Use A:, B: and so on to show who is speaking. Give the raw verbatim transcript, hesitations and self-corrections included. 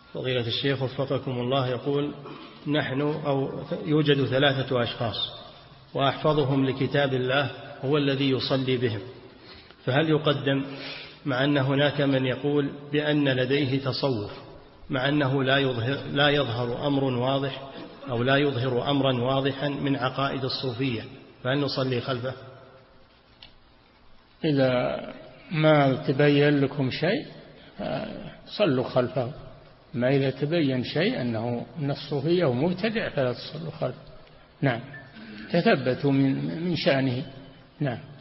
A: فضيلة الشيخ وفقكم الله، يقول: نحن أو يوجد ثلاثة أشخاص وأحفظهم لكتاب الله هو الذي يصلي بهم، فهل يقدم مع أن هناك من يقول بأن لديه تصوف مع أنه لا يظهر, لا يظهر أمر واضح أو لا يظهر أمرا واضحا من عقائد الصوفية، فهل نصلي خلفه؟
B: إذا ما تبين لكم شيء صلوا خلفه، ما إذا تبين شيء أنه من الصوفية ومبتدع فلا تصلوا خلفه. نعم، تثبتوا من من شأنه. نعم.